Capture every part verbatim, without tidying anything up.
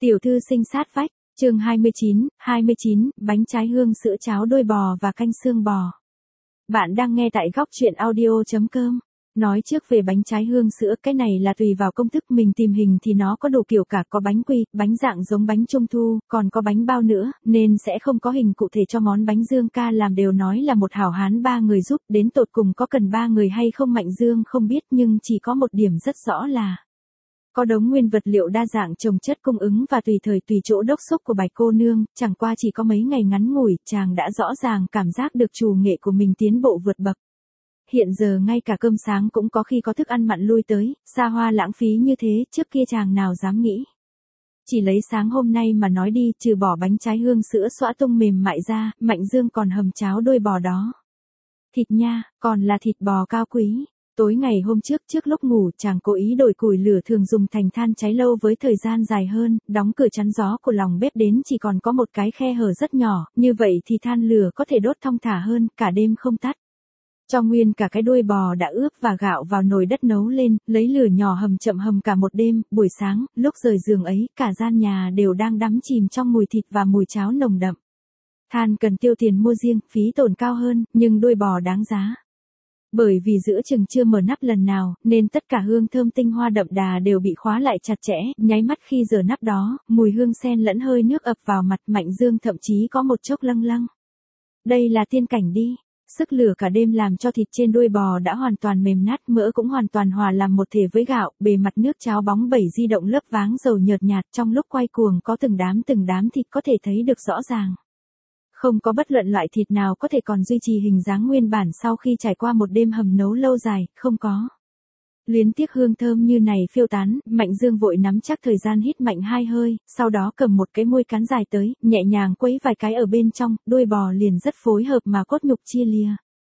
Tiểu thư sinh sát vách, chương hai mươi chín, hai mươi chín, bánh trái hương sữa cháo đôi bò và canh xương bò. Bạn đang nghe tại góc truyện audio.com. Nói trước về bánh trái hương sữa, cái này là tùy vào công thức mình tìm hình thì nó có đủ kiểu cả, có bánh quy, bánh dạng giống bánh trung thu, còn có bánh bao nữa, nên sẽ không có hình cụ thể cho món bánh Dương ca làm đều nói là một hảo hán ba người giúp, đến tột cùng có cần ba người hay không Mạnh Dương không biết, nhưng chỉ có một điểm rất rõ là có đống nguyên vật liệu đa dạng trồng chất cung ứng và tùy thời tùy chỗ đốc xúc của bạch cô nương, chẳng qua chỉ có mấy ngày ngắn ngủi, chàng đã rõ ràng cảm giác được chủ nghệ của mình tiến bộ vượt bậc. Hiện giờ ngay cả cơm sáng cũng có khi có thức ăn mặn lui tới, xa hoa lãng phí như thế, trước kia chàng nào dám nghĩ. Chỉ lấy sáng hôm nay mà nói đi, trừ bỏ bánh trái hương sữa xõa tung mềm mại ra, Mạnh Dương còn hầm cháo đôi bò đó. Thịt nha, còn là thịt bò cao quý. Tối ngày hôm trước trước lúc ngủ chàng cố ý đổi củi lửa thường dùng thành than cháy lâu với thời gian dài hơn, đóng cửa chắn gió của lòng bếp đến chỉ còn có một cái khe hở rất nhỏ, như vậy thì than lửa có thể đốt thong thả hơn, cả đêm không tắt. Cho nguyên cả cái đuôi bò đã ướp và gạo vào nồi đất nấu lên, lấy lửa nhỏ hầm chậm hầm cả một đêm, buổi sáng, lúc rời giường ấy, cả gian nhà đều đang đắm chìm trong mùi thịt và mùi cháo nồng đậm. Than cần tiêu tiền mua riêng, phí tổn cao hơn, nhưng đuôi bò đáng giá. Bởi vì giữa chừng chưa mở nắp lần nào, nên tất cả hương thơm tinh hoa đậm đà đều bị khóa lại chặt chẽ, nháy mắt khi giờ nắp đó, mùi hương sen lẫn hơi nước ập vào mặt Mạnh Dương thậm chí có một chốc lâng lâng. Đây là tiên cảnh đi. Sức lửa cả đêm làm cho thịt trên đuôi bò đã hoàn toàn mềm nát, mỡ cũng hoàn toàn hòa làm một thể với gạo, bề mặt nước cháo bóng bẩy di động lớp váng dầu nhợt nhạt, trong lúc quay cuồng có từng đám từng đám thịt có thể thấy được rõ ràng. Không có bất luận loại thịt nào có thể còn duy trì hình dáng nguyên bản sau khi trải qua một đêm hầm nấu lâu dài, không có. Luyến tiếc hương thơm như này phiêu tán, Mạnh Dương vội nắm chắc thời gian hít mạnh hai hơi, sau đó cầm một cái muôi cán dài tới, nhẹ nhàng quấy vài cái ở bên trong, đuôi bò liền rất phối hợp mà cốt nhục chia lìa.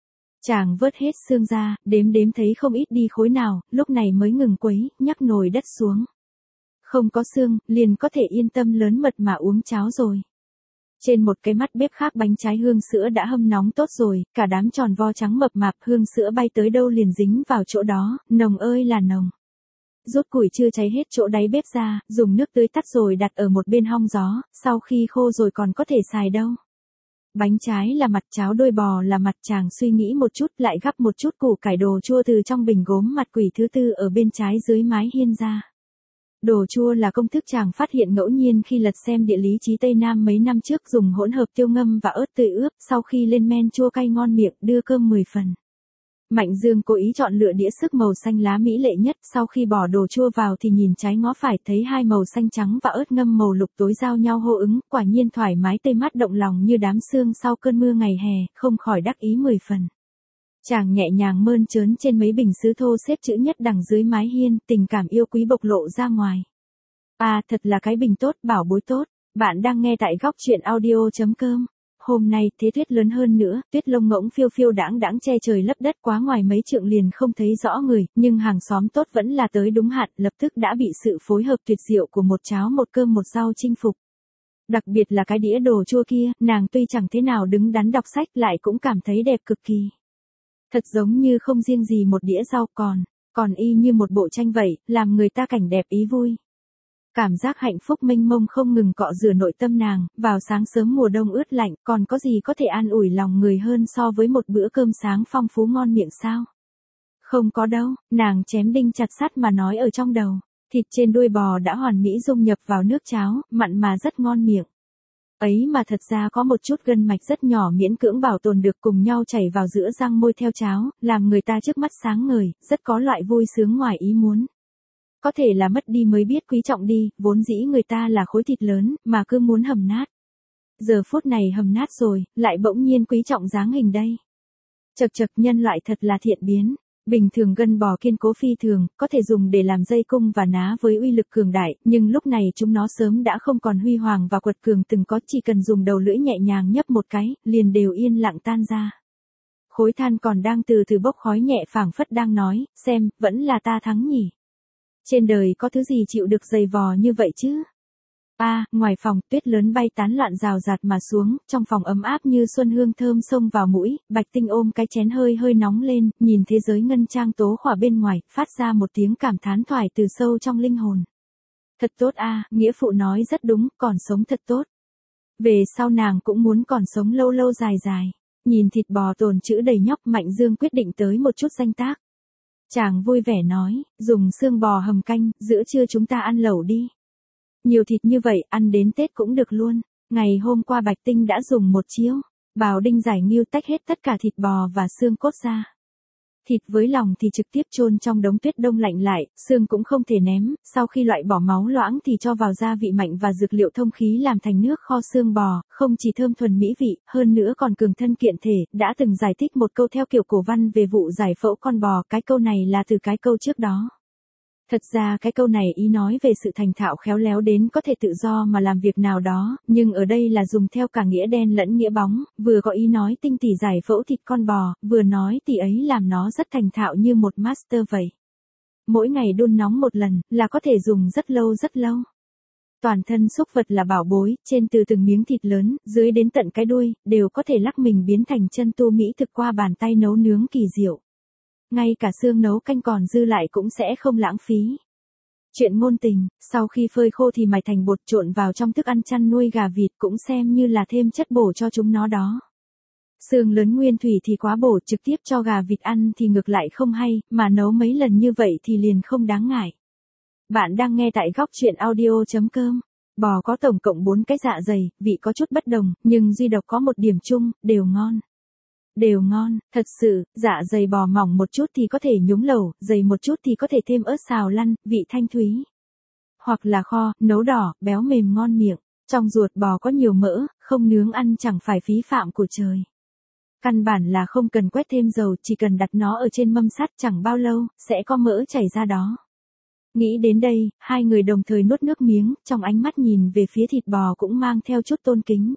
Chàng vớt hết xương ra, đếm đếm thấy không ít đi khối nào, lúc này mới ngừng quấy, nhắc nồi đất xuống. Không có xương, liền có thể yên tâm lớn mật mà uống cháo rồi. Trên một cái mắt bếp khác bánh trái hương sữa đã hâm nóng tốt rồi, cả đám tròn vo trắng mập mạp, hương sữa bay tới đâu liền dính vào chỗ đó, nồng ơi là nồng. Rút củi chưa cháy hết chỗ đáy bếp ra, dùng nước tưới tắt rồi đặt ở một bên hong gió, sau khi khô rồi còn có thể xài đâu. Bánh trái là mặt, cháo đôi bò là mặt, chàng suy nghĩ một chút lại gắp một chút củ cải đồ chua từ trong bình gốm mặt quỷ thứ tư ở bên trái dưới mái hiên ra. Đồ chua là công thức chàng phát hiện ngẫu nhiên khi lật xem địa lý chí Tây Nam mấy năm trước, dùng hỗn hợp tiêu ngâm và ớt tươi ướp, sau khi lên men chua cay ngon miệng, đưa cơm mười phần. Mạnh Dương cố ý chọn lựa đĩa sức màu xanh lá mỹ lệ nhất, sau khi bỏ đồ chua vào thì nhìn trái ngó phải thấy hai màu xanh trắng và ớt ngâm màu lục tối giao nhau hô ứng, quả nhiên thoải mái tê mắt động lòng như đám sương sau cơn mưa ngày hè, không khỏi đắc ý mười phần. Chàng nhẹ nhàng mơn trớn trên mấy bình sứ thô xếp chữ nhất đằng dưới mái hiên, tình cảm yêu quý bộc lộ ra ngoài. À, thật là cái bình tốt, bảo bối tốt. Bạn đang nghe tại góc truyện audio.com. Hôm nay, thế tuyết lớn hơn nữa, tuyết lông ngỗng phiêu phiêu đãng đãng che trời lấp đất quá ngoài mấy trượng liền không thấy rõ người, nhưng hàng xóm tốt vẫn là tới đúng hạn, lập tức đã bị sự phối hợp tuyệt diệu của một cháo một cơm một rau chinh phục. Đặc biệt là cái đĩa đồ chua kia, nàng tuy chẳng thế nào đứng đắn đọc sách lại cũng cảm thấy đẹp cực kỳ. Thật giống như không riêng gì một đĩa rau còn, còn y như một bộ tranh vậy, làm người ta cảnh đẹp ý vui. Cảm giác hạnh phúc mênh mông không ngừng cọ rửa nội tâm nàng, vào sáng sớm mùa đông ướt lạnh, còn có gì có thể an ủi lòng người hơn so với một bữa cơm sáng phong phú ngon miệng sao? Không có đâu, nàng chém đinh chặt sắt mà nói ở trong đầu, thịt trên đuôi bò đã hoàn mỹ dung nhập vào nước cháo, mặn mà rất ngon miệng. Ấy mà thật ra có một chút gân mạch rất nhỏ miễn cưỡng bảo tồn được cùng nhau chảy vào giữa răng môi theo cháo, làm người ta trước mắt sáng ngời, rất có loại vui sướng ngoài ý muốn. Có thể là mất đi mới biết quý trọng đi, vốn dĩ người ta là khối thịt lớn, mà cứ muốn hầm nát. Giờ phút này hầm nát rồi, lại bỗng nhiên quý trọng dáng hình đây. Chật chật, nhân loại thật là thiện biến. Bình thường gân bò kiên cố phi thường, có thể dùng để làm dây cung và ná với uy lực cường đại, nhưng lúc này chúng nó sớm đã không còn huy hoàng và quật cường từng có, chỉ cần dùng đầu lưỡi nhẹ nhàng nhấp một cái, liền đều yên lặng tan ra. Khối than còn đang từ từ bốc khói nhẹ phảng phất đang nói, xem, vẫn là ta thắng nhỉ. Trên đời có thứ gì chịu được dày vò như vậy chứ? A, à, ngoài phòng, tuyết lớn bay tán loạn rào rạt mà xuống, trong phòng ấm áp như xuân hương thơm xông vào mũi, Bạch Tinh ôm cái chén hơi hơi nóng lên, nhìn thế giới ngân trang tố khỏa bên ngoài, phát ra một tiếng cảm thán thoải từ sâu trong linh hồn. Thật tốt a, nghĩa phụ nói rất đúng, còn sống thật tốt. Về sau nàng cũng muốn còn sống lâu lâu dài dài. Nhìn thịt bò tồn trữ đầy nhóc, Mạnh Dương quyết định tới một chút danh tác. Chàng vui vẻ nói, dùng xương bò hầm canh, giữa trưa chúng ta ăn lẩu đi. Nhiều thịt như vậy, ăn đến Tết cũng được luôn. Ngày hôm qua Bạch Tinh đã dùng một chiếu bào đinh giải nghiêu tách hết tất cả thịt bò và xương cốt ra. Thịt với lòng thì trực tiếp chôn trong đống tuyết đông lạnh lại, xương cũng không thể ném, sau khi loại bỏ máu loãng thì cho vào gia vị mạnh và dược liệu thông khí làm thành nước kho xương bò, không chỉ thơm thuần mỹ vị, hơn nữa còn cường thân kiện thể. Đã từng giải thích một câu theo kiểu cổ văn về vụ giải phẫu con bò, cái câu này là từ cái câu trước đó. Thật ra cái câu này ý nói về sự thành thạo khéo léo đến có thể tự do mà làm việc nào đó, nhưng ở đây là dùng theo cả nghĩa đen lẫn nghĩa bóng, vừa có ý nói tinh tỉ giải phẫu thịt con bò, vừa nói tỷ ấy làm nó rất thành thạo như một master vậy. Mỗi ngày đun nóng một lần, là có thể dùng rất lâu rất lâu. Toàn thân súc vật là bảo bối, trên từ từng miếng thịt lớn, dưới đến tận cái đuôi, đều có thể lắc mình biến thành chân tu mỹ thực qua bàn tay nấu nướng kỳ diệu. Ngay cả xương nấu canh còn dư lại cũng sẽ không lãng phí. Chuyện ngôn tình, sau khi phơi khô thì mài thành bột trộn vào trong thức ăn chăn nuôi gà vịt cũng xem như là thêm chất bổ cho chúng nó đó. Xương lớn nguyên thủy thì quá bổ, trực tiếp cho gà vịt ăn thì ngược lại không hay, mà nấu mấy lần như vậy thì liền không đáng ngại. Bạn đang nghe tại góc chuyện audio chấm com. Bò có tổng cộng bốn cái dạ dày, vị có chút bất đồng, nhưng duy độc có một điểm chung, đều ngon. Đều ngon, thật sự, dạ dày bò mỏng một chút thì có thể nhúng lẩu, dày một chút thì có thể thêm ớt xào lăn, vị thanh thúy. Hoặc là kho, nấu đỏ, béo mềm ngon miệng. Trong ruột bò có nhiều mỡ, không nướng ăn chẳng phải phí phạm của trời. Căn bản là không cần quét thêm dầu, chỉ cần đặt nó ở trên mâm sắt chẳng bao lâu, sẽ có mỡ chảy ra đó. Nghĩ đến đây, hai người đồng thời nuốt nước miếng, trong ánh mắt nhìn về phía thịt bò cũng mang theo chút tôn kính.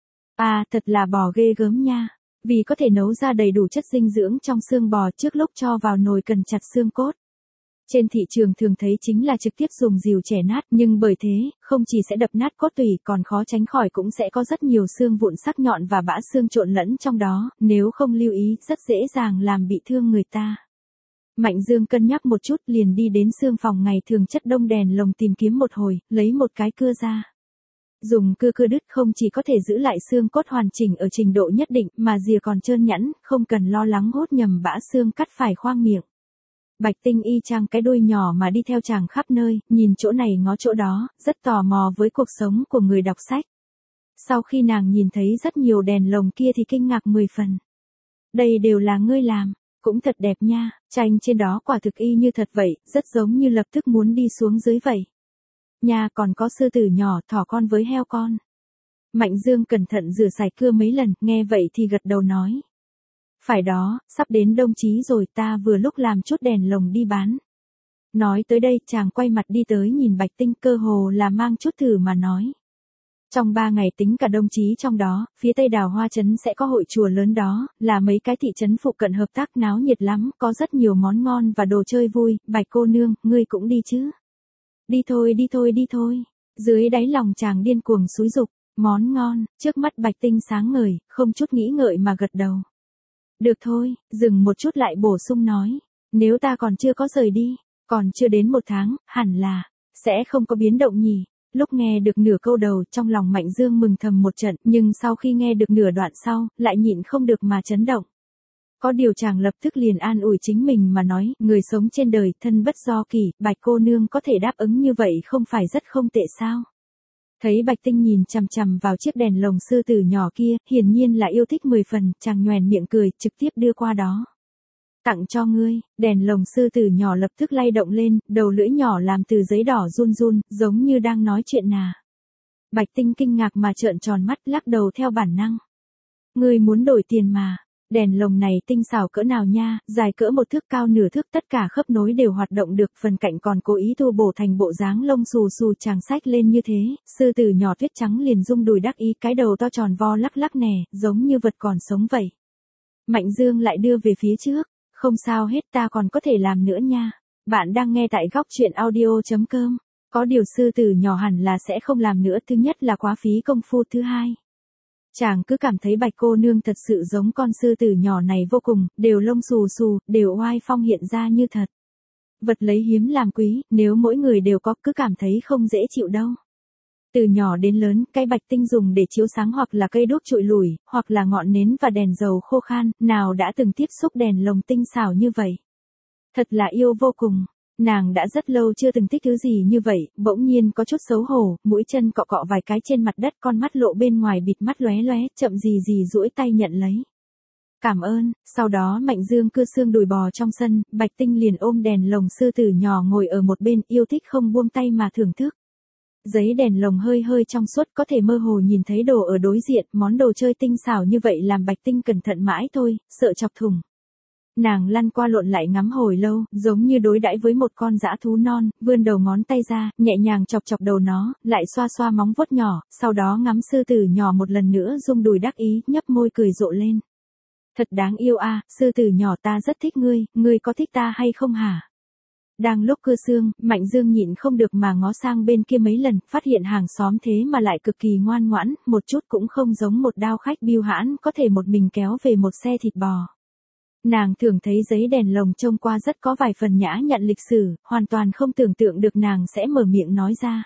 À, thật là bò ghê gớm nha. Vì có thể nấu ra đầy đủ chất dinh dưỡng trong xương bò, trước lúc cho vào nồi cần chặt xương cốt. Trên thị trường thường thấy chính là trực tiếp dùng rìu chẻ nát, nhưng bởi thế, không chỉ sẽ đập nát cốt tủy còn khó tránh khỏi cũng sẽ có rất nhiều xương vụn sắc nhọn và bã xương trộn lẫn trong đó, nếu không lưu ý rất dễ dàng làm bị thương người ta. Mạnh Dương cân nhắc một chút liền đi đến xương phòng ngày thường chất đông đèn lồng tìm kiếm một hồi, lấy một cái cưa ra. Dùng cưa cưa đứt không chỉ có thể giữ lại xương cốt hoàn chỉnh ở trình độ nhất định mà rìa còn trơn nhẵn, không cần lo lắng hốt nhầm bã xương cắt phải khoang miệng. Bạch Tinh y chang cái đuôi nhỏ mà đi theo chàng khắp nơi, nhìn chỗ này ngó chỗ đó, rất tò mò với cuộc sống của người đọc sách. Sau khi nàng nhìn thấy rất nhiều đèn lồng kia thì kinh ngạc mười phần. Đây đều là ngươi làm, cũng thật đẹp nha, tranh trên đó quả thực y như thật vậy, rất giống như lập tức muốn đi xuống dưới vậy. Nhà còn có sư tử nhỏ, thỏ con với heo con. Mạnh Dương cẩn thận rửa sạch cưa mấy lần, nghe vậy thì gật đầu nói. Phải đó, sắp đến đông chí rồi, ta vừa lúc làm chút đèn lồng đi bán. Nói tới đây chàng quay mặt đi tới nhìn Bạch Tinh, cơ hồ là mang chút thử mà nói. Trong ba ngày tính cả đông chí trong đó, phía tây Đào Hoa Trấn sẽ có hội chùa lớn đó, là mấy cái thị trấn phụ cận hợp tác náo nhiệt lắm, có rất nhiều món ngon và đồ chơi vui. Bạch cô nương, ngươi cũng đi chứ? Đi thôi đi thôi đi thôi. Dưới đáy lòng chàng điên cuồng xúi dục, món ngon, trước mắt Bạch Tinh sáng ngời, không chút nghĩ ngợi mà gật đầu. Được thôi, dừng một chút lại bổ sung nói, nếu ta còn chưa có rời đi, còn chưa đến một tháng, hẳn là, sẽ không có biến động nhỉ. Lúc nghe được nửa câu đầu trong lòng Mạnh Dương mừng thầm một trận, nhưng sau khi nghe được nửa đoạn sau, lại nhịn không được mà chấn động. Có điều chàng lập tức liền an ủi chính mình mà nói, người sống trên đời, thân bất do kỳ, Bạch cô nương có thể đáp ứng như vậy không phải rất không tệ sao? Thấy Bạch Tinh nhìn chằm chằm vào chiếc đèn lồng sư tử nhỏ kia, hiển nhiên là yêu thích mười phần, chàng nhoẻn miệng cười, trực tiếp đưa qua đó. Tặng cho ngươi, đèn lồng sư tử nhỏ lập tức lay động lên, đầu lưỡi nhỏ làm từ giấy đỏ run run, giống như đang nói chuyện nà. Bạch Tinh kinh ngạc mà trợn tròn mắt, lắc đầu theo bản năng. Ngươi muốn đổi tiền mà. Đèn lồng này tinh xảo cỡ nào nha, dài cỡ một thước cao nửa thước, tất cả khớp nối đều hoạt động được, phần cạnh còn cố ý tu bổ thành bộ dáng lông xù xù. Chàng xách lên như thế, sư tử nhỏ tuyết trắng liền rung đùi đắc ý, cái đầu to tròn vo lắc lắc nè, giống như vật còn sống vậy. Mạnh Dương lại đưa về phía trước, không sao hết, ta còn có thể làm nữa nha. Bạn đang nghe tại góc chuyện audio chấm com. Có điều sư tử nhỏ hẳn là sẽ không làm nữa, thứ nhất là quá phí công phu, thứ hai. Chàng cứ cảm thấy Bạch cô nương thật sự giống con sư tử nhỏ này vô cùng, đều lông xù xù, đều oai phong hiện ra như thật. vật lấy hiếm làm quý, nếu mỗi người đều có cứ cảm thấy không dễ chịu đâu. Từ nhỏ đến lớn, cái bạch tinh dùng để chiếu sáng hoặc là cây đuốc trụi lủi, hoặc là ngọn nến và đèn dầu khô khan, nào đã từng tiếp xúc đèn lồng tinh xảo như vậy. Thật là yêu vô cùng. Nàng đã rất lâu chưa từng thích thứ gì như vậy, bỗng nhiên có chút xấu hổ, mũi chân cọ cọ vài cái trên mặt đất, con mắt lộ bên ngoài bịt mắt lóe lóe, chậm gì gì duỗi tay nhận lấy. Cảm ơn, sau đó Mạnh Dương cưa xương đùi bò trong sân, Bạch Tinh liền ôm đèn lồng sư tử nhỏ ngồi ở một bên, yêu thích không buông tay mà thưởng thức. Giấy đèn lồng hơi hơi trong suốt, có thể mơ hồ nhìn thấy đồ ở đối diện, món đồ chơi tinh xảo như vậy làm Bạch Tinh cẩn thận mãi thôi, sợ chọc thủng. Nàng lăn qua lộn lại ngắm hồi lâu, giống như đối đãi với một con dã thú non, vươn đầu ngón tay ra, nhẹ nhàng chọc chọc đầu nó, lại xoa xoa móng vuốt nhỏ, sau đó ngắm sư tử nhỏ một lần nữa rung đùi đắc ý, nhấp môi cười rộ lên. Thật đáng yêu a, à, sư tử nhỏ ta rất thích ngươi, ngươi có thích ta hay không hả? Đang lúc cưa xương, Mạnh Dương nhịn không được mà ngó sang bên kia mấy lần, phát hiện hàng xóm thế mà lại cực kỳ ngoan ngoãn, một chút cũng không giống một đao khách biêu hãn có thể một mình kéo về một xe thịt bò. Nàng thường thấy giấy đèn lồng trông qua rất có vài phần nhã nhặn lịch sử, hoàn toàn không tưởng tượng được nàng sẽ mở miệng nói ra.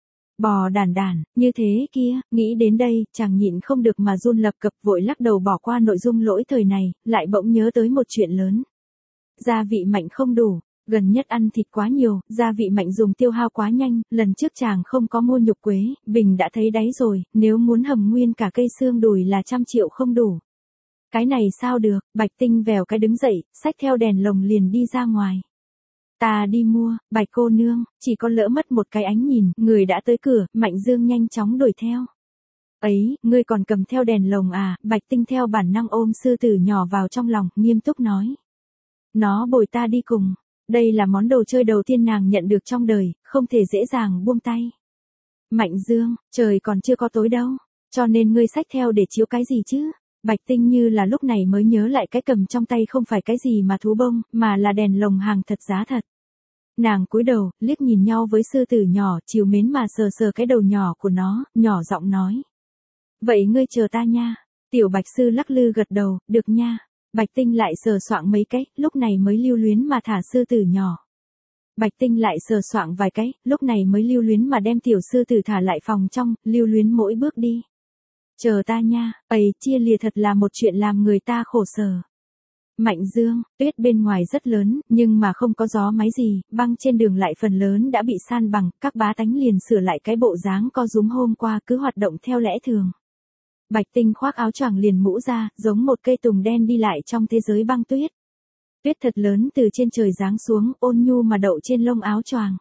Bò đàn đàn, như thế kia, nghĩ đến đây, chàng nhịn không được mà run lập cập vội lắc đầu bỏ qua nội dung lỗi thời này, lại bỗng nhớ tới một chuyện lớn. Gia vị Mạnh không đủ, gần nhất ăn thịt quá nhiều, gia vị Mạnh dùng tiêu hao quá nhanh, lần trước chàng không có mua nhục quế, Bình đã thấy đáy rồi, nếu muốn hầm nguyên cả cây xương đùi là trăm triệu không đủ. Cái này sao được, Bạch Tinh vèo cái đứng dậy, xách theo đèn lồng liền đi ra ngoài. Ta đi mua, Bạch cô nương, chỉ có lỡ mất một cái ánh nhìn, người đã tới cửa, Mạnh Dương nhanh chóng đuổi theo. Ấy, ngươi còn cầm theo đèn lồng à, Bạch Tinh theo bản năng ôm sư tử nhỏ vào trong lòng, nghiêm túc nói. Nó bồi ta đi cùng, đây là món đồ chơi đầu tiên nàng nhận được trong đời, không thể dễ dàng buông tay. Mạnh Dương, trời còn chưa có tối đâu, cho nên ngươi xách theo để chiếu cái gì chứ? Bạch Tinh như là lúc này mới nhớ lại cái cầm trong tay không phải cái gì mà thú bông, mà là đèn lồng hàng thật giá thật. Nàng cúi đầu, liếc nhìn nhau với sư tử nhỏ, trìu mến mà sờ sờ cái đầu nhỏ của nó, nhỏ giọng nói. Vậy ngươi chờ ta nha. Tiểu Bạch sư lắc lư gật đầu, được nha. Bạch Tinh lại sờ soạng mấy cái, lúc này mới lưu luyến mà thả sư tử nhỏ. Bạch Tinh lại sờ soạng vài cái, lúc này mới lưu luyến mà đem tiểu sư tử thả lại phòng trong, lưu luyến mỗi bước đi. Chờ ta nha, ấy chia lìa thật là một chuyện làm người ta khổ sở. Mạnh Dương, tuyết bên ngoài rất lớn, nhưng mà không có gió máy gì, băng trên đường lại phần lớn đã bị san bằng, các bá tánh liền sửa lại cái bộ dáng co rúm hôm qua cứ hoạt động theo lẽ thường. Bạch Tinh khoác áo choàng liền mũ ra, giống một cây tùng đen đi lại trong thế giới băng tuyết. Tuyết thật lớn từ trên trời giáng xuống, ôn nhu mà đậu trên lông áo choàng.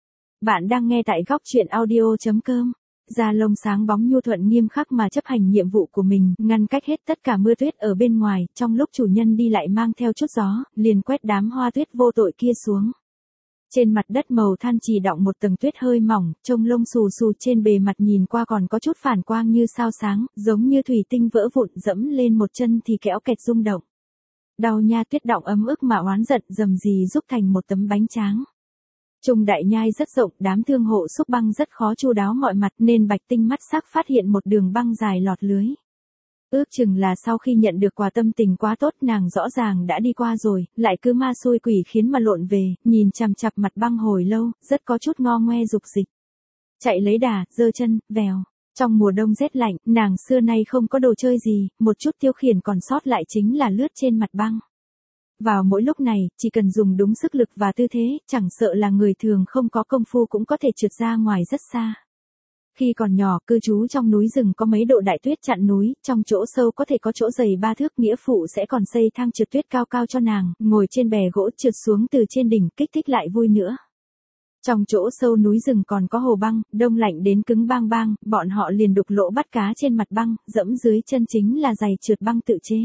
Bạn đang nghe tại góc truyện audio chấm com. Da lông sáng bóng nhu thuận nghiêm khắc mà chấp hành nhiệm vụ của mình, ngăn cách hết tất cả mưa tuyết ở bên ngoài, trong lúc chủ nhân đi lại mang theo chút gió, liền quét đám hoa tuyết vô tội kia xuống. Trên mặt đất màu than chỉ đọng một tầng tuyết hơi mỏng, trông lông xù xù trên bề mặt nhìn qua còn có chút phản quang như sao sáng, giống như thủy tinh vỡ vụn, dẫm lên một chân thì kéo kẹt rung động. Đau nha, tuyết đọng ấm ức mà oán giận, dầm gì giúp thành một tấm bánh tráng. Trung đại nhai rất rộng, đám thương hộ xúc băng rất khó chu đáo mọi mặt nên Bạch Tinh mắt sắc phát hiện một đường băng dài lọt lưới. Ước chừng là sau khi nhận được quà tâm tình quá tốt nàng rõ ràng đã đi qua rồi, lại cứ ma xui quỷ khiến mà lộn về, nhìn chằm chằm mặt băng hồi lâu, rất có chút ngo ngoe dục dịch. Chạy lấy đà, giơ chân, vèo. Trong mùa đông rét lạnh, nàng xưa nay không có đồ chơi gì, một chút tiêu khiển còn sót lại chính là lướt trên mặt băng. Vào mỗi lúc này, chỉ cần dùng đúng sức lực và tư thế, chẳng sợ là người thường không có công phu cũng có thể trượt ra ngoài rất xa. Khi còn nhỏ, cư trú trong núi rừng có mấy độ đại tuyết chặn núi, trong chỗ sâu có thể có chỗ dày ba thước, nghĩa phụ sẽ còn xây thang trượt tuyết cao cao cho nàng, ngồi trên bè gỗ trượt xuống từ trên đỉnh, kích thích lại vui nữa. Trong chỗ sâu núi rừng còn có hồ băng, đông lạnh đến cứng bang bang, bọn họ liền đục lỗ bắt cá trên mặt băng, dẫm dưới chân chính là giày trượt băng tự chế.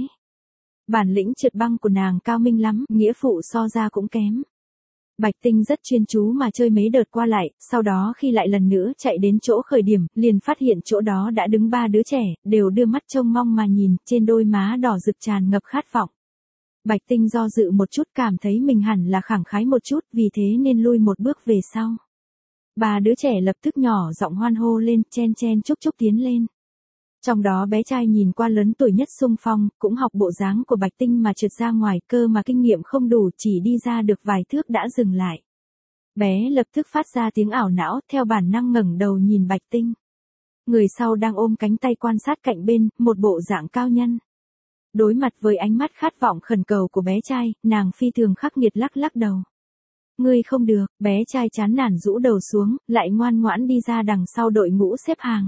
Bản lĩnh trượt băng của nàng cao minh lắm, nghĩa phụ so ra cũng kém. Bạch Tinh rất chuyên chú mà chơi mấy đợt qua lại, sau đó khi lại lần nữa chạy đến chỗ khởi điểm, liền phát hiện chỗ đó đã đứng ba đứa trẻ, đều đưa mắt trông mong mà nhìn, trên đôi má đỏ rực tràn ngập khát vọng. Bạch Tinh do dự một chút, cảm thấy mình hẳn là khẳng khái một chút, vì thế nên lui một bước về sau. Ba đứa trẻ lập tức nhỏ giọng hoan hô lên, chen chen chúc chúc tiến lên. Trong đó bé trai nhìn qua lớn tuổi nhất xung phong, cũng học bộ dáng của Bạch Tinh mà trượt ra ngoài, cơ mà kinh nghiệm không đủ, chỉ đi ra được vài thước đã dừng lại. Bé lập tức phát ra tiếng ảo não, theo bản năng ngẩng đầu nhìn Bạch Tinh. Người sau đang ôm cánh tay quan sát cạnh bên, một bộ dạng cao nhân. Đối mặt với ánh mắt khát vọng khẩn cầu của bé trai, nàng phi thường khắc nghiệt lắc lắc đầu. Ngươi không được, bé trai chán nản rũ đầu xuống, lại ngoan ngoãn đi ra đằng sau đội ngũ xếp hàng.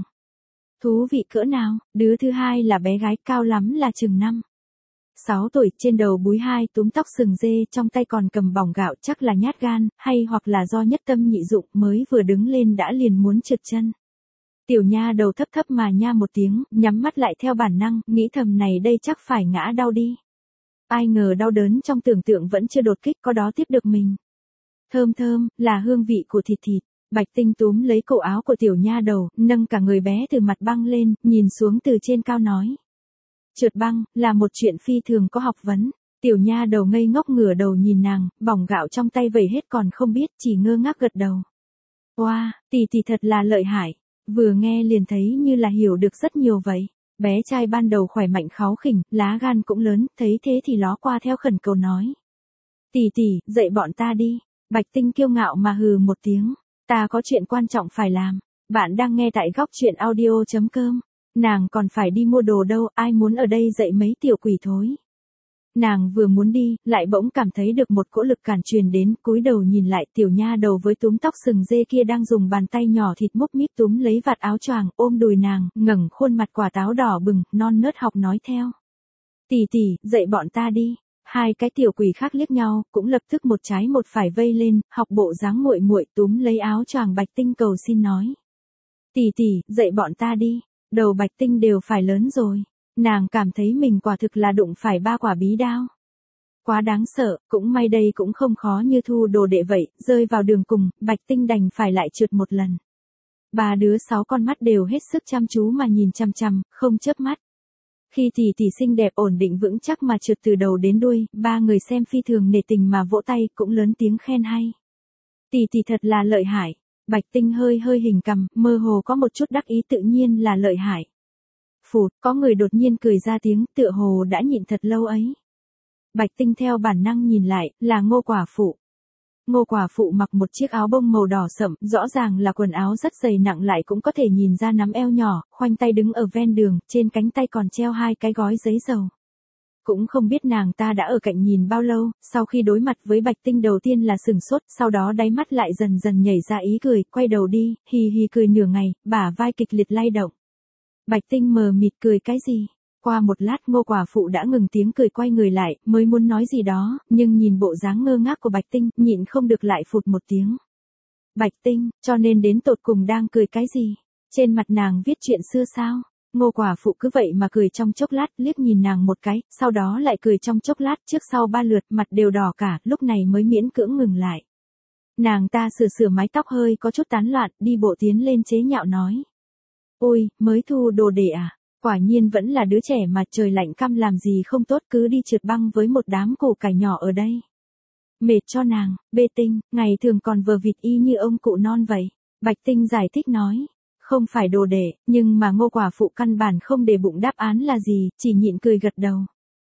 Thú vị cỡ nào, đứa thứ hai là bé gái cao lắm là chừng năm. sáu tuổi, trên đầu búi hai túm tóc sừng dê, trong tay còn cầm bỏng gạo, chắc là nhát gan, hay hoặc là do nhất tâm nhị dụng, mới vừa đứng lên đã liền muốn trượt chân. Tiểu nha đầu thấp thấp mà nha một tiếng, nhắm mắt lại theo bản năng, nghĩ thầm này đây chắc phải ngã đau đi. Ai ngờ đau đớn trong tưởng tượng vẫn chưa đột kích, có đó tiếp được mình. Thơm thơm, là hương vị của thịt thịt. Bạch Tinh túm lấy cổ áo của tiểu nha đầu, nâng cả người bé từ mặt băng lên, nhìn xuống từ trên cao nói. Trượt băng, là một chuyện phi thường có học vấn. Tiểu nha đầu ngây ngốc ngửa đầu nhìn nàng, bỏng gạo trong tay vẩy hết còn không biết, chỉ ngơ ngác gật đầu. Wow, tỷ tỷ thật là lợi hại. Vừa nghe liền thấy như là hiểu được rất nhiều vậy. Bé trai ban đầu khỏe mạnh kháu khỉnh, lá gan cũng lớn, thấy thế thì ló qua theo khẩn cầu nói. Tỷ tỷ, dạy bọn ta đi. Bạch Tinh kiêu ngạo mà hừ một tiếng. Ta có chuyện quan trọng phải làm. Bạn đang nghe tại góc truyện audio chấm com. Nàng còn phải đi mua đồ đâu, ai muốn ở đây dạy mấy tiểu quỷ thối. Nàng vừa muốn đi, lại bỗng cảm thấy được một cỗ lực cản truyền đến, cúi đầu nhìn lại tiểu nha đầu với túm tóc sừng dê kia đang dùng bàn tay nhỏ thịt múc míp túm lấy vạt áo choàng, ôm đùi nàng, ngẩng khuôn mặt quả táo đỏ bừng, non nớt học nói theo. Tỷ tỷ, dạy bọn ta đi. Hai cái tiểu quỷ khác liếc nhau, cũng lập tức một trái một phải vây lên, học bộ dáng muội muội túm lấy áo choàng Bạch Tinh cầu xin nói. Tỷ tỷ, dạy bọn ta đi. Đầu Bạch Tinh đều phải lớn rồi. Nàng cảm thấy mình quả thực là đụng phải ba quả bí đao. Quá đáng sợ, cũng may đây cũng không khó như thu đồ đệ vậy, rơi vào đường cùng, Bạch Tinh đành phải lại trượt một lần. Ba đứa sáu con mắt đều hết sức chăm chú mà nhìn chằm chằm, không chớp mắt. Khi tỷ tỷ xinh đẹp ổn định vững chắc mà trượt từ đầu đến đuôi, ba người xem phi thường nể tình mà vỗ tay, cũng lớn tiếng khen hay. Tỷ tỷ thật là lợi hại. Bạch Tinh hơi hơi hình cằm, mơ hồ có một chút đắc ý tự nhiên là lợi hại. Phụt, có người đột nhiên cười ra tiếng, tựa hồ đã nhịn thật lâu ấy. Bạch Tinh theo bản năng nhìn lại, là Ngô quả phụ. Ngô quả phụ mặc một chiếc áo bông màu đỏ sẫm, rõ ràng là quần áo rất dày nặng lại cũng có thể nhìn ra nắm eo nhỏ, khoanh tay đứng ở ven đường, trên cánh tay còn treo hai cái gói giấy dầu. Cũng không biết nàng ta đã ở cạnh nhìn bao lâu, sau khi đối mặt với Bạch Tinh đầu tiên là sừng sốt, sau đó đáy mắt lại dần dần nhảy ra ý cười, quay đầu đi, hì hì cười nửa ngày, bả vai kịch liệt lay động. Bạch Tinh mờ mịt cười cái gì? Qua một lát Ngô quả phụ đã ngừng tiếng cười quay người lại, mới muốn nói gì đó, nhưng nhìn bộ dáng ngơ ngác của Bạch Tinh, nhịn không được lại phụt một tiếng. Bạch Tinh, cho nên đến tột cùng đang cười cái gì? Trên mặt nàng viết chuyện xưa sao? Ngô quả phụ cứ vậy mà cười trong chốc lát, liếc nhìn nàng một cái, sau đó lại cười trong chốc lát, trước sau ba lượt, mặt đều đỏ cả, lúc này mới miễn cưỡng ngừng lại. Nàng ta sửa sửa mái tóc hơi có chút tán loạn, đi bộ tiến lên chế nhạo nói. Ôi, mới thu đồ đệ à? Quả nhiên vẫn là đứa trẻ mà, trời lạnh căm làm gì không tốt, cứ đi trượt băng với một đám củ cải nhỏ ở đây. Mệt cho nàng, bê Tinh, ngày thường còn vờ vịt y như ông cụ non vậy. Bạch Tinh giải thích nói. Không phải đồ đệ, nhưng mà Ngô quả phụ căn bản không để bụng đáp án là gì, chỉ nhịn cười gật đầu.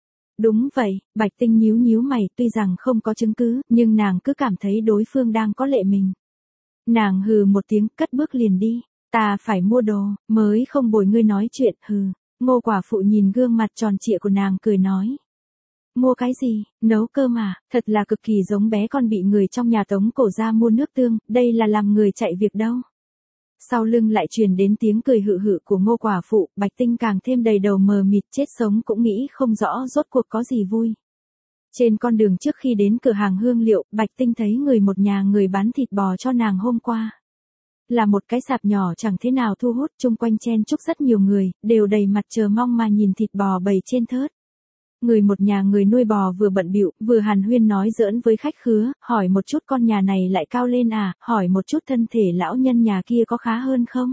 Đúng vậy, Bạch Tinh nhíu nhíu mày, tuy rằng không có chứng cứ, nhưng nàng cứ cảm thấy đối phương đang có lệ mình. Nàng hừ một tiếng, cất bước liền đi. Ta phải mua đồ, mới không bồi ngươi nói chuyện, hừ. Ngô quả phụ nhìn gương mặt tròn trịa của nàng cười nói. Mua cái gì, nấu cơm à, thật là cực kỳ giống bé con bị người trong nhà Tống cổ ra mua nước tương, đây là làm người chạy việc đâu. Sau lưng lại truyền đến tiếng cười hự hự của Ngô quả phụ, Bạch Tinh càng thêm đầy đầu mờ mịt, chết sống cũng nghĩ không rõ rốt cuộc có gì vui. Trên con đường trước khi đến cửa hàng hương liệu, Bạch Tinh thấy người một nhà người bán thịt bò cho nàng hôm qua. Là một cái sạp nhỏ chẳng thế nào thu hút, chung quanh chen chúc rất nhiều người, đều đầy mặt chờ mong mà nhìn thịt bò bày trên thớt. Người một nhà người nuôi bò vừa bận bịu, vừa hàn huyên nói giỡn với khách khứa, hỏi một chút con nhà này lại cao lên à, hỏi một chút thân thể lão nhân nhà kia có khá hơn không.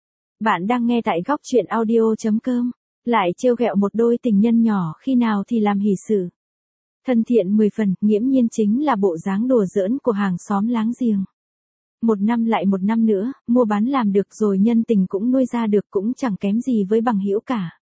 Bạn đang nghe tại góc truyện audio chấm com, lại trêu ghẹo một đôi tình nhân nhỏ khi nào thì làm hỷ sự. Thân thiện mười phần, nghiễm nhiên chính là bộ dáng đùa giỡn của hàng xóm láng giềng. Một năm lại một năm nữa, mua bán làm được rồi nhân tình cũng nuôi ra được, cũng chẳng kém gì với bằng hữu cả.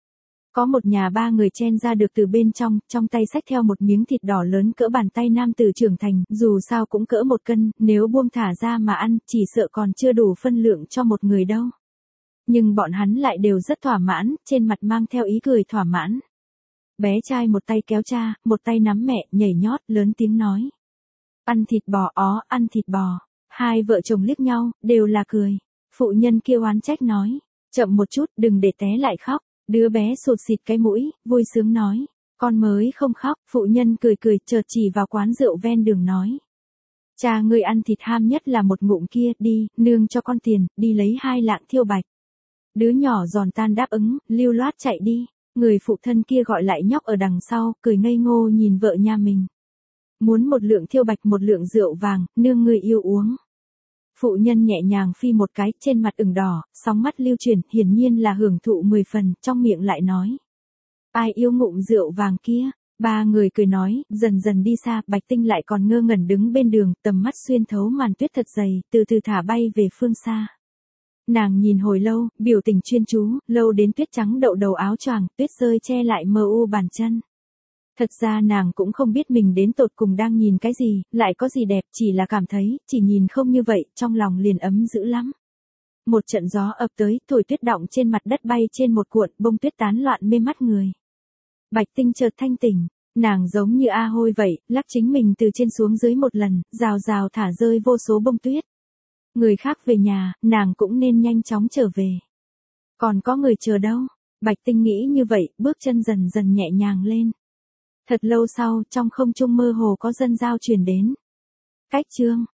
Có một nhà ba người chen ra được từ bên trong, trong tay xách theo một miếng thịt đỏ lớn cỡ bàn tay nam tử trưởng thành, dù sao cũng cỡ một cân, nếu buông thả ra mà ăn, chỉ sợ còn chưa đủ phân lượng cho một người đâu. Nhưng bọn hắn lại đều rất thỏa mãn, trên mặt mang theo ý cười thỏa mãn. Bé trai một tay kéo cha, một tay nắm mẹ, nhảy nhót, lớn tiếng nói. Ăn thịt bò ó, ăn thịt bò. Hai vợ chồng liếc nhau, đều là cười. Phụ nhân kia oán trách nói. Chậm một chút, đừng để té lại khóc. Đứa bé sụt xịt cái mũi, vui sướng nói. Con mới không khóc, phụ nhân cười cười, chợt chỉ vào quán rượu ven đường nói. Cha ngươi ăn thịt ham nhất là một ngụm kia, đi, nương cho con tiền, đi lấy hai lạng thiêu bạch. Đứa nhỏ giòn tan đáp ứng, lưu loát chạy đi. Người phụ thân kia gọi lại nhóc ở đằng sau, cười ngây ngô nhìn vợ nhà mình. Muốn một lượng thiêu bạch một lượng rượu vàng, nương người yêu uống. Phụ nhân nhẹ nhàng phi một cái, trên mặt ửng đỏ, sóng mắt lưu chuyển, hiển nhiên là hưởng thụ mười phần, trong miệng lại nói. Ai yêu ngụm rượu vàng kia? Ba người cười nói, dần dần đi xa, Bạch Tinh lại còn ngơ ngẩn đứng bên đường, tầm mắt xuyên thấu màn tuyết thật dày, từ từ thả bay về phương xa. Nàng nhìn hồi lâu, biểu tình chuyên chú, lâu đến tuyết trắng đậu đầu áo choàng, tuyết rơi che lại mờ u bàn chân. Thật ra nàng cũng không biết mình đến tột cùng đang nhìn cái gì, lại có gì đẹp, chỉ là cảm thấy, chỉ nhìn không như vậy, trong lòng liền ấm dữ lắm. Một trận gió ập tới, thổi tuyết đọng trên mặt đất bay trên một cuộn, bông tuyết tán loạn mê mắt người. Bạch Tinh chợt thanh tỉnh, nàng giống như A Hôi vậy, lắc chính mình từ trên xuống dưới một lần, rào rào thả rơi vô số bông tuyết. Người khác về nhà, nàng cũng nên nhanh chóng trở về. Còn có người chờ đâu? Bạch Tinh nghĩ như vậy, bước chân dần dần nhẹ nhàng lên. Thật lâu sau, trong không trung mơ hồ có dân giao truyền đến. Cách chương